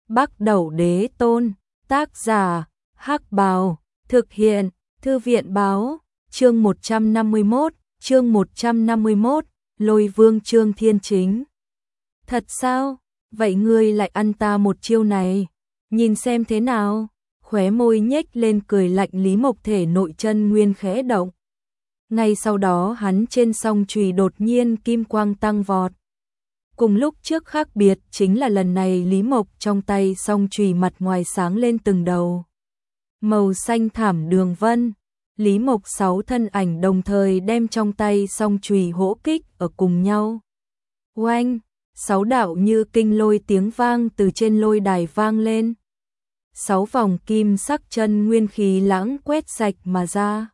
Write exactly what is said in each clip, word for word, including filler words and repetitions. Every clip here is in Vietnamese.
Bắc Đẩu Đế Tôn, tác giả, Hắc Bào, thực hiện, Thư viện báo, chương một trăm năm mươi mốt, chương một trăm năm mươi mốt, Lôi Vương Trương Thiên Chính. Thật sao? Vậy ngươi lại ăn ta một chiêu này, nhìn xem thế nào? Khóe môi nhếch lên cười lạnh, Lý Mộc thể nội chân nguyên khẽ động. Ngay sau đó hắn trên song chùy đột nhiên kim quang tăng vọt. Cùng lúc trước khác biệt chính là lần này Lý Mộc trong tay song chùy mặt ngoài sáng lên từng đầu màu xanh thảm đường vân. Lý Mộc sáu thân ảnh đồng thời đem trong tay song chùy hỗ kích ở cùng nhau. Oanh, sáu đạo như kinh lôi tiếng vang từ trên lôi đài vang lên. Sáu vòng kim sắc chân nguyên khí lãng quét sạch mà ra.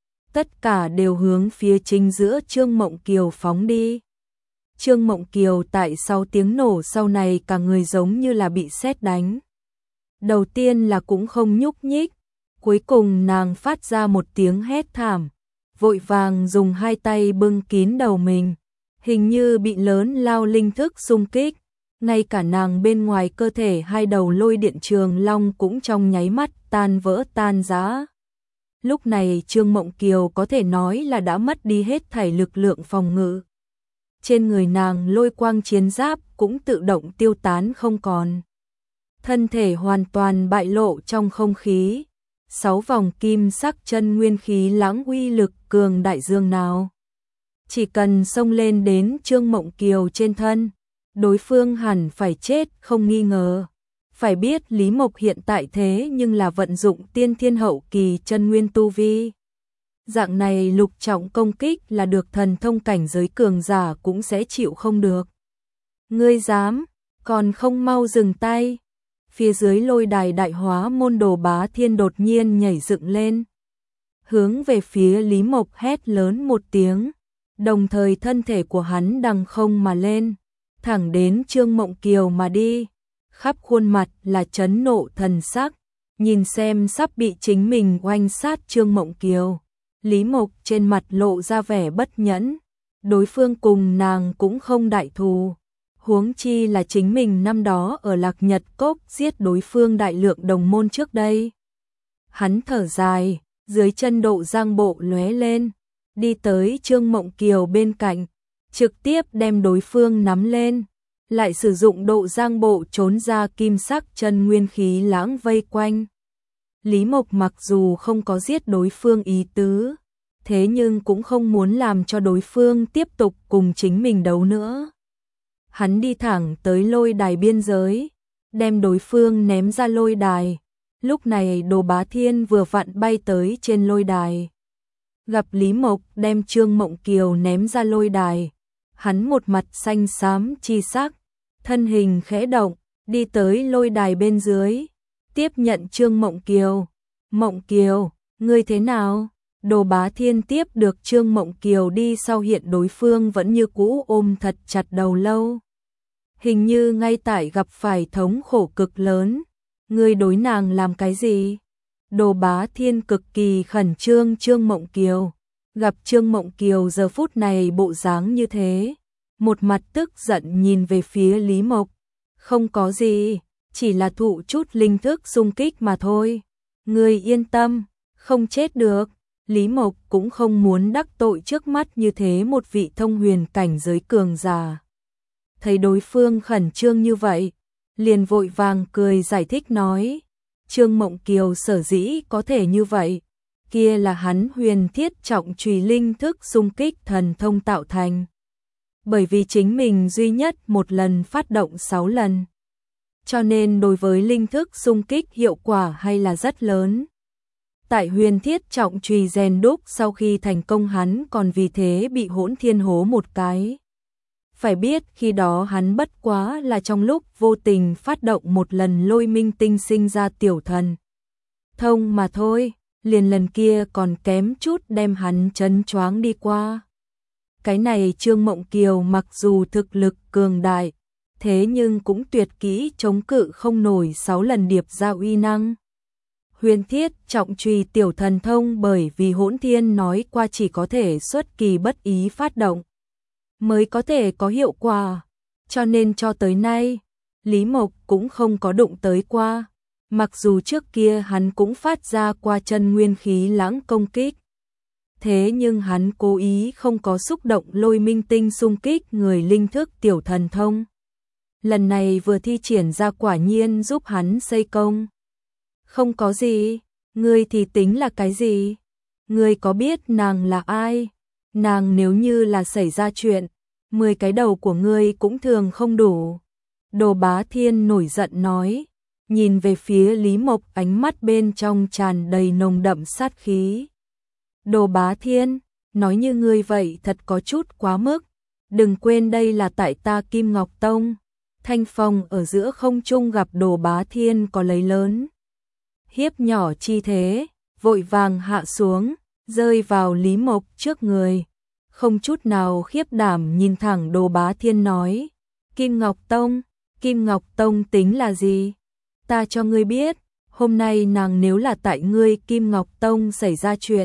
Tất cả đều hướng phía chính giữa Trương Mộng Kiều phóng đi. Trương Mộng Kiều tại sau tiếng nổ sau này cả người giống như là bị sét đánh. Đầu tiên là cũng không nhúc nhích, cuối cùng nàng phát ra một tiếng hét thảm, vội vàng dùng hai tay bưng kín đầu mình, hình như bị lớn lao linh thức xung kích, ngay cả nàng bên ngoài cơ thể hai đầu lôi điện trường long cũng trong nháy mắt tan vỡ tan rã. Lúc này Trương Mộng Kiều có thể nói là đã mất đi hết thảy lực lượng phòng ngự. Trên người nàng lôi quang chiến giáp cũng tự động tiêu tán không còn. Thân thể hoàn toàn bại lộ trong không khí. Sáu vòng kim sắc chân nguyên khí lãng uy lực cường đại dương nào. Chỉ cần xông lên đến Trương Mộng Kiều trên thân, đối phương hẳn phải chết không nghi ngờ. Phải biết Lý Mộc hiện tại thế nhưng là vận dụng tiên thiên hậu kỳ chân nguyên tu vi. Dạng này lục trọng công kích là được thần thông cảnh giới cường giả cũng sẽ chịu không được. Ngươi dám, còn không mau dừng tay. Phía dưới lôi đài đại hóa môn Đồ Bá Thiên đột nhiên nhảy dựng lên. Hướng về phía Lý Mộc hét lớn một tiếng. Đồng thời thân thể của hắn đằng không mà lên. Thẳng đến Trương Mộng Kiều mà đi. Khắp khuôn mặt là chấn nộ thần sắc. Nhìn xem sắp bị chính mình oanh sát Trương Mộng Kiều. Lý Mộc trên mặt lộ ra vẻ bất nhẫn. Đối phương cùng nàng cũng không đại thù. Huống chi là chính mình năm đó ở Lạc Nhật Cốc giết đối phương đại lượng đồng môn trước đây. Hắn thở dài, dưới chân độ giang bộ lóe lên, đi tới Trương Mộng Kiều bên cạnh, trực tiếp đem đối phương nắm lên, lại sử dụng độ giang bộ trốn ra kim sắc chân nguyên khí lãng vây quanh. Lý Mộc mặc dù không có giết đối phương ý tứ, thế nhưng cũng không muốn làm cho đối phương tiếp tục cùng chính mình đấu nữa. Hắn đi thẳng tới lôi đài biên giới, đem đối phương ném ra lôi đài. Lúc này Đồ Bá Thiên vừa vặn bay tới trên lôi đài. Gặp Lý Mộc đem Trương Mộng Kiều ném ra lôi đài, hắn một mặt xanh xám chi sắc, thân hình khẽ động, đi tới lôi đài bên dưới, tiếp nhận Trương Mộng Kiều. Mộng Kiều, ngươi thế nào? Đồ Bá Thiên tiếp được Trương Mộng Kiều đi sau hiện đối phương vẫn như cũ ôm thật chặt đầu lâu. Hình như ngay tại gặp phải thống khổ cực lớn. Ngươi đối nàng làm cái gì? Đồ Bá Thiên cực kỳ khẩn trương Trương Mộng Kiều. Gặp Trương Mộng Kiều giờ phút này bộ dáng như thế. Một mặt tức giận nhìn về phía Lý Mộc. Không có gì, chỉ là thụ chút linh thức xung kích mà thôi. Ngươi yên tâm, không chết được. Lý Mộc cũng không muốn đắc tội trước mắt như thế một vị thông huyền cảnh giới cường giả. Thấy đối phương khẩn trương như vậy, liền vội vàng cười giải thích nói, Trương Mộng Kiều sở dĩ có thể như vậy, kia là hắn huyền thiết trọng chùy linh thức xung kích thần thông tạo thành. Bởi vì chính mình duy nhất một lần phát động sáu lần, cho nên đối với linh thức xung kích hiệu quả hay là rất lớn. Tại huyền thiết trọng chùy rèn đúc sau khi thành công hắn còn vì thế bị Hỗn Thiên hố một cái. Phải biết khi đó hắn bất quá là trong lúc vô tình phát động một lần lôi minh tinh sinh ra tiểu thần thông mà thôi, liền lần kia còn kém chút đem hắn chấn choáng đi qua. Cái này Trương Mộng Kiều mặc dù thực lực cường đại, thế nhưng cũng tuyệt kỹ chống cự không nổi sáu lần điệp ra uy năng. Huyền thiết trọng chùy tiểu thần thông bởi vì Hỗn Thiên nói qua chỉ có thể xuất kỳ bất ý phát động mới có thể có hiệu quả, cho nên cho tới nay Lý Mộc cũng không có đụng tới qua, mặc dù trước kia hắn cũng phát ra qua chân nguyên khí lãng công kích. Thế nhưng hắn cố ý không có xúc động lôi minh tinh xung kích người linh thức tiểu thần thông. Lần này vừa thi triển ra quả nhiên giúp hắn xây công. Không có gì, ngươi thì tính là cái gì? Ngươi có biết nàng là ai? Nàng nếu như là xảy ra chuyện, mười cái đầu của ngươi cũng thường không đủ. Đồ Bá Thiên nổi giận nói, nhìn về phía Lý Mộc ánh mắt bên trong tràn đầy nồng đậm sát khí. Đồ Bá Thiên, nói như ngươi vậy thật có chút quá mức. Đừng quên đây là tại ta Kim Ngọc Tông. Thanh Phong ở giữa không trung gặp Đồ Bá Thiên có lấy lớn hiếp nhỏ chi thế, vội vàng hạ xuống, rơi vào Lý Mộc trước người. Không chút nào khiếp đảm nhìn thẳng Đồ Bá Thiên nói, Kim Ngọc Tông, Kim Ngọc Tông tính là gì? Ta cho ngươi biết, hôm nay nàng nếu là tại ngươi Kim Ngọc Tông xảy ra chuyện,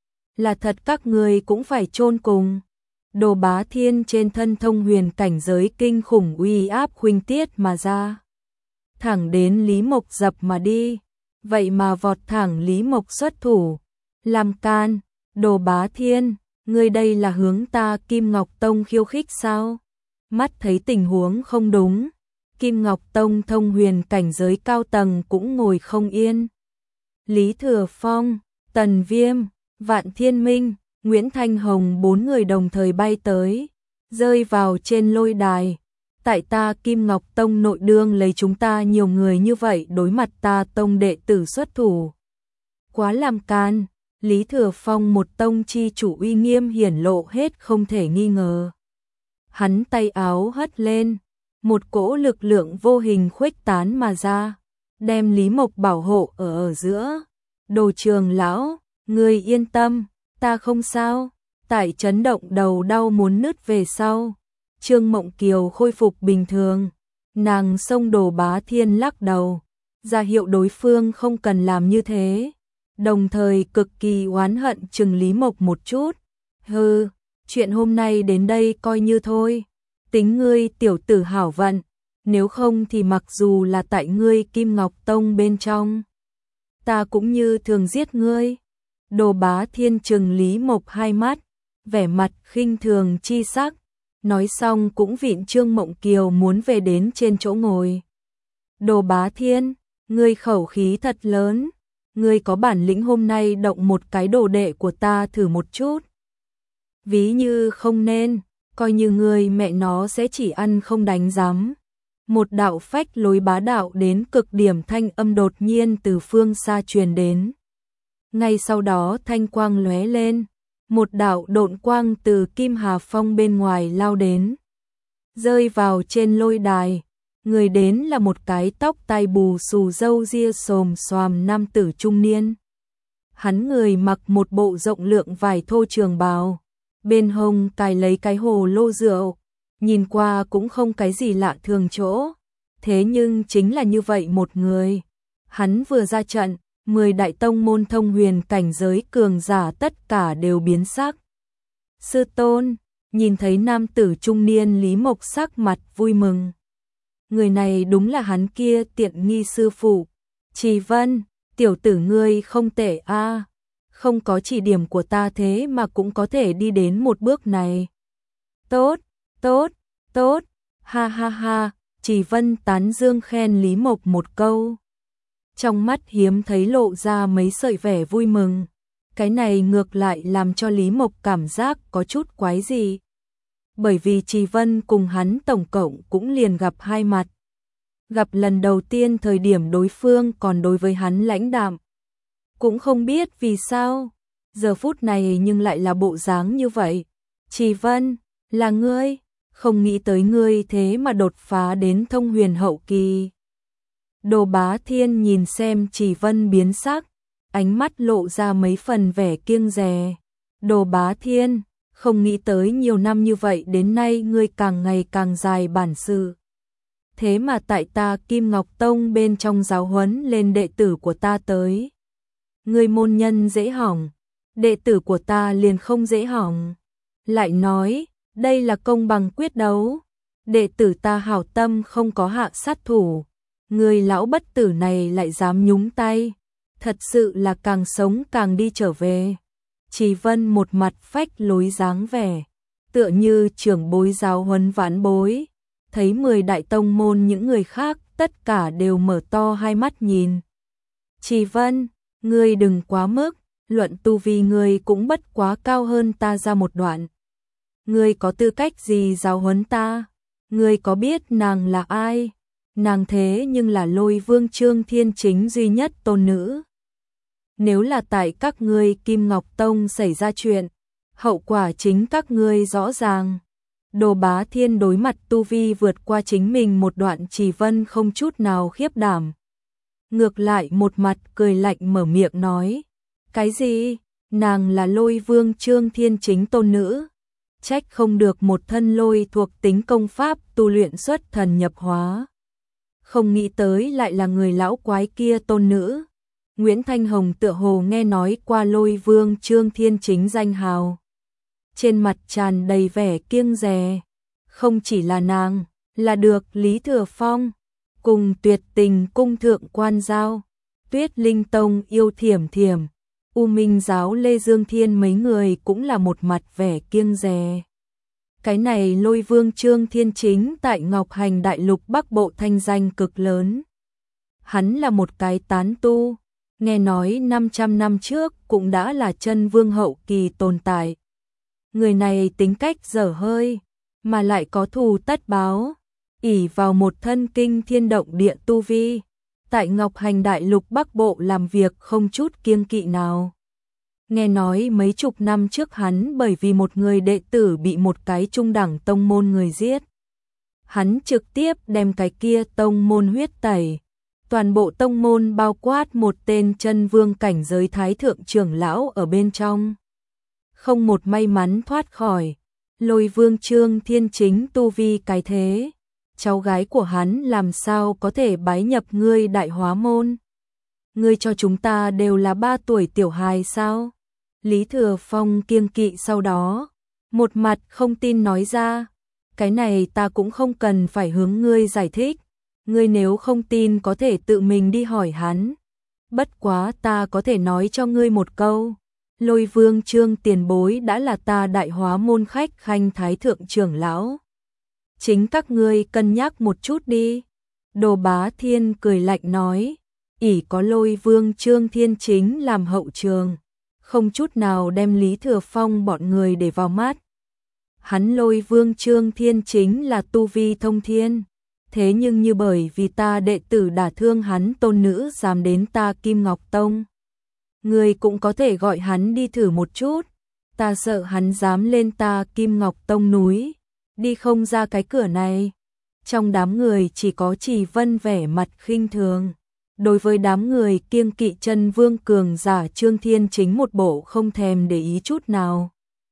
là thật các ngươi cũng phải chôn cùng. Đồ Bá Thiên trên thân thông huyền cảnh giới kinh khủng uy áp khuynh tiết mà ra. Thẳng đến Lý Mộc dập mà đi, vậy mà vọt thẳng Lý Mộc xuất thủ. Làm can, Đồ Bá Thiên, ngươi đây là hướng ta Kim Ngọc Tông khiêu khích sao? Mắt thấy tình huống không đúng, Kim Ngọc Tông thông huyền cảnh giới cao tầng cũng ngồi không yên. Lý Thừa Phong, Tần Viêm, Vạn Thiên Minh, Nguyễn Thanh Hồng bốn người đồng thời bay tới, rơi vào trên lôi đài. Tại ta Kim Ngọc Tông nội đương lấy chúng ta nhiều người như vậy đối mặt ta tông đệ tử xuất thủ. Quá làm can, Lý Thừa Phong một tông chi chủ uy nghiêm hiển lộ hết không thể nghi ngờ. Hắn tay áo hất lên, một cỗ lực lượng vô hình khuếch tán mà ra, đem Lý Mộc bảo hộ ở ở giữa. Đồ Trường lão, ngươi yên tâm, ta không sao. Tại chấn động đầu đau muốn nứt về sau, Trương Mộng Kiều khôi phục bình thường, nàng xông Đồ Bá Thiên lắc đầu, ra hiệu đối phương không cần làm như thế, đồng thời cực kỳ oán hận chừng Lý Mộc một chút. Hừ, chuyện hôm nay đến đây coi như thôi, tính ngươi tiểu tử hảo vận, nếu không thì mặc dù là tại ngươi Kim Ngọc Tông bên trong, ta cũng như thường giết ngươi. Đồ Bá Thiên trừng Lý Mộc hai mắt, vẻ mặt khinh thường chi sắc, nói xong cũng vịn Trương Mộng Kiều muốn về đến trên chỗ ngồi. Đồ Bá Thiên, ngươi khẩu khí thật lớn, ngươi có bản lĩnh hôm nay động một cái đồ đệ của ta thử một chút. Ví như không nên, coi như ngươi mẹ nó sẽ chỉ ăn không đánh giám. Một đạo phách lối bá đạo đến cực điểm thanh âm đột nhiên từ phương xa truyền đến. Ngay sau đó thanh quang lóe lên, một đạo độn quang từ Kim Hà Phong bên ngoài lao đến, rơi vào trên lôi đài. Người đến là một cái tóc tai bù xù râu ria xồm xoàm nam tử trung niên. Hắn người mặc một bộ rộng lượng vải thô trường bào, bên hông cài lấy cái hồ lô rượu, nhìn qua cũng không cái gì lạ thường chỗ. Thế nhưng chính là như vậy một người, hắn vừa ra trận, mười đại tông môn thông huyền cảnh giới cường giả tất cả đều biến sắc. Sư tôn, nhìn thấy nam tử trung niên Lý Mộc sắc mặt vui mừng. Người này đúng là hắn kia tiện nghi sư phụ. Trì Vân, tiểu tử ngươi không tệ a, không có chỉ điểm của ta thế mà cũng có thể đi đến một bước này. Tốt, tốt, tốt, ha ha ha, Trì Vân tán dương khen Lý Mộc một câu. Trong mắt hiếm thấy lộ ra mấy sợi vẻ vui mừng. Cái này ngược lại làm cho Lý Mộc cảm giác có chút quái gì. Bởi vì Trì Vân cùng hắn tổng cộng cũng liền gặp hai mặt. Gặp lần đầu tiên thời điểm đối phương còn đối với hắn lãnh đạm. Cũng không biết vì sao, giờ phút này nhưng lại là bộ dáng như vậy. Trì Vân, là ngươi, không nghĩ tới ngươi thế mà đột phá đến thông huyền hậu kỳ. Đồ Bá Thiên nhìn xem Trì Vân biến sắc, ánh mắt lộ ra mấy phần vẻ kiêng dè. Đồ Bá Thiên, không nghĩ tới nhiều năm như vậy đến nay ngươi càng ngày càng dài bản sự. Thế mà tại ta Kim Ngọc Tông bên trong giáo huấn lên đệ tử của ta tới. Ngươi môn nhân dễ hỏng, đệ tử của ta liền không dễ hỏng. Lại nói, đây là công bằng quyết đấu. đệ tử ta hảo tâm không có hạ sát thủ, người lão bất tử này lại dám nhúng tay, thật sự là càng sống càng đi trở về. Trì Vân một mặt phách lối dáng vẻ, tựa như trưởng bối giáo huấn vãn bối, thấy mười đại tông môn những người khác tất cả đều mở to hai mắt nhìn. Trì Vân, ngươi đừng quá mức, luận tu vi ngươi cũng bất quá cao hơn ta ra một đoạn. Ngươi có tư cách gì giáo huấn ta? Ngươi có biết nàng là ai? Nàng thế nhưng là Lôi Vương Trương Thiên Chính duy nhất tôn nữ. Nếu là tại các ngươi Kim Ngọc Tông xảy ra chuyện, hậu quả chính các ngươi rõ ràng. Đồ Bá Thiên đối mặt tu vi vượt qua chính mình một đoạn, Trì Vân không chút nào khiếp đảm. Ngược lại một mặt cười lạnh mở miệng nói. Cái gì? Nàng là Lôi Vương Trương Thiên Chính tôn nữ. Trách không được một thân lôi thuộc tính công pháp tu luyện xuất thần nhập hóa. Không nghĩ tới lại là người lão quái kia tôn nữ. Nguyễn Thanh Hồng tựa hồ nghe nói qua Lôi Vương Trương Thiên Chính danh hào. Trên mặt tràn đầy vẻ kiêng dè. Không chỉ là nàng, là được Lý Thừa Phong, cùng Tuyệt Tình cung thượng quan giao, Tuyết Linh Tông yêu Thiểm Thiểm, U Minh giáo Lê Dương Thiên mấy người cũng là một mặt vẻ kiêng dè. Cái này Lôi Vương Trương Thiên Chính tại Ngọc Hành Đại Lục Bắc Bộ thanh danh cực lớn. Hắn là một cái tán tu, nghe nói năm trăm năm trước cũng đã là chân vương hậu kỳ tồn tại. Người này tính cách dở hơi, mà lại có thù tất báo, ỷ vào một thân kinh thiên động địa tu vi, tại Ngọc Hành Đại Lục Bắc Bộ làm việc không chút kiêng kỵ nào. Nghe nói mấy chục năm trước hắn bởi vì một người đệ tử bị một cái trung đẳng tông môn người giết. Hắn trực tiếp đem cái kia tông môn huyết tẩy. Toàn bộ tông môn bao quát một tên chân vương cảnh giới thái thượng trưởng lão ở bên trong. Không một may mắn thoát khỏi. Lôi Vương Trương Thiên Chính tu vi cái thế. Cháu gái của hắn làm sao có thể bái nhập ngươi Đại Hóa môn? Ngươi cho chúng ta đều là ba tuổi tiểu hài sao? Lý Thừa Phong kiêng kỵ sau đó, một mặt không tin nói ra, cái này ta cũng không cần phải hướng ngươi giải thích, ngươi nếu không tin có thể tự mình đi hỏi hắn. Bất quá ta có thể nói cho ngươi một câu, Lôi Vương Trương tiền bối đã là ta Đại Hóa môn khách khanh thái thượng trưởng lão. Chính các ngươi cân nhắc một chút đi. Đồ Bá Thiên cười lạnh nói, ỷ có Lôi Vương Trương Thiên Chính làm hậu trường, không chút nào đem Lý Thừa Phong bọn người để vào mắt. Hắn Lôi Vương Trương Thiên Chính là tu vi thông thiên, thế nhưng như bởi vì ta đệ tử đả thương hắn tôn nữ dám đến ta Kim Ngọc Tông. Người cũng có thể gọi hắn đi thử một chút, ta sợ hắn dám lên ta Kim Ngọc Tông núi, đi không ra cái cửa này. Trong đám người chỉ có Trì Vân vẻ mặt khinh thường. Đối với đám người kiêng kỵ chân vương cường giả Trương Thiên Chính một bộ không thèm để ý chút nào.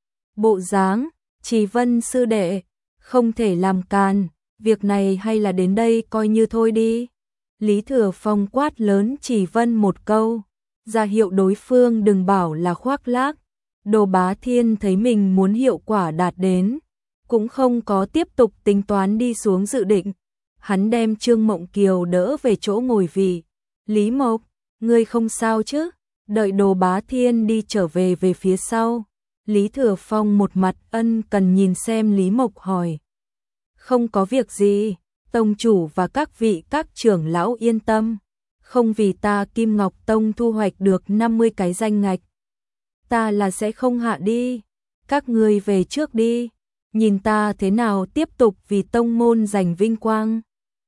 Bộ dáng, Trì Vân sư đệ, không thể làm can, việc này hay là đến đây coi như thôi đi. Lý Thừa Phong quát lớn Trì Vân một câu, ra hiệu đối phương đừng bảo là khoác lác. Đồ Bá Thiên thấy mình muốn hiệu quả đạt đến, cũng không có tiếp tục tính toán đi xuống dự định. Hắn đem Trương Mộng Kiều đỡ về chỗ ngồi vị. Lý Mộc, ngươi không sao chứ? Đợi Đồ Bá Thiên đi trở về về phía sau. Lý Thừa Phong một mặt ân cần nhìn xem Lý Mộc hỏi. Không có việc gì, tông chủ và các vị các trưởng lão yên tâm. Không vì ta Kim Ngọc Tông thu hoạch được năm mươi cái danh ngạch. Ta là sẽ không hạ đi. Các ngươi về trước đi. Nhìn ta thế nào tiếp tục vì tông môn giành vinh quang.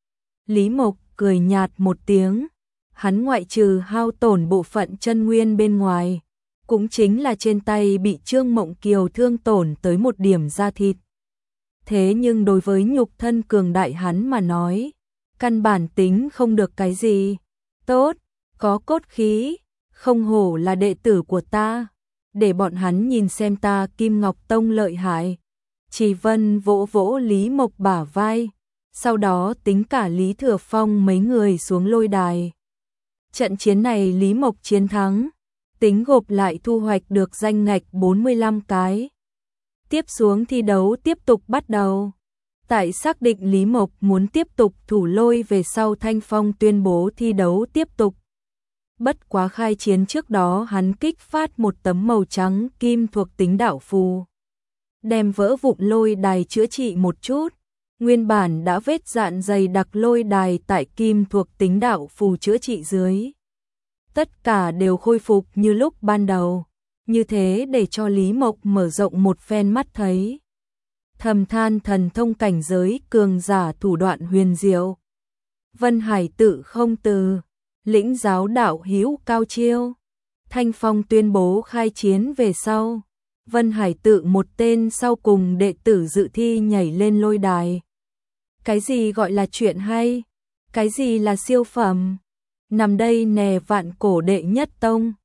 Lý Mộc cười nhạt một tiếng. Hắn ngoại trừ hao tổn bộ phận chân nguyên bên ngoài, cũng chính là trên tay bị Trương Mộng Kiều thương tổn tới một điểm da thịt. Thế nhưng đối với nhục thân cường đại hắn mà nói, căn bản tính không được cái gì. Tốt, có cốt khí, không hổ là đệ tử của ta, để bọn hắn nhìn xem ta Kim Ngọc Tông lợi hại. Trì Vân vỗ vỗ Lý Mộc bả vai, sau đó tính cả Lý Thừa Phong mấy người xuống lôi đài. Trận chiến này Lý Mộc chiến thắng, tính gộp lại thu hoạch được danh ngạch bốn mươi lăm cái. Tiếp xuống thi đấu tiếp tục bắt đầu. Tại xác định Lý Mộc muốn tiếp tục thủ lôi về sau, Thanh Phong tuyên bố thi đấu tiếp tục. Bất quá khai chiến trước đó hắn kích phát một tấm màu trắng kim thuộc tính đạo phù, đem vỡ vụn lôi đài chữa trị một chút. Nguyên bản đã vết dạn dày đặc lôi đài tại kim thuộc tính đạo phù chữa trị dưới, tất cả đều khôi phục như lúc ban đầu, như thế để cho Lý Mộc mở rộng một phen mắt thấy. Thầm than thần thông cảnh giới cường giả thủ đoạn huyền diệu. Vân Hải tự không từ, lĩnh giáo đạo hữu cao chiêu. Thanh Phong tuyên bố khai chiến về sau, Vân Hải tự một tên sau cùng đệ tử dự thi nhảy lên lôi đài. Cái gì gọi là chuyện hay? Cái gì là siêu phẩm? Nằm đây nè vạn cổ đệ nhất tông,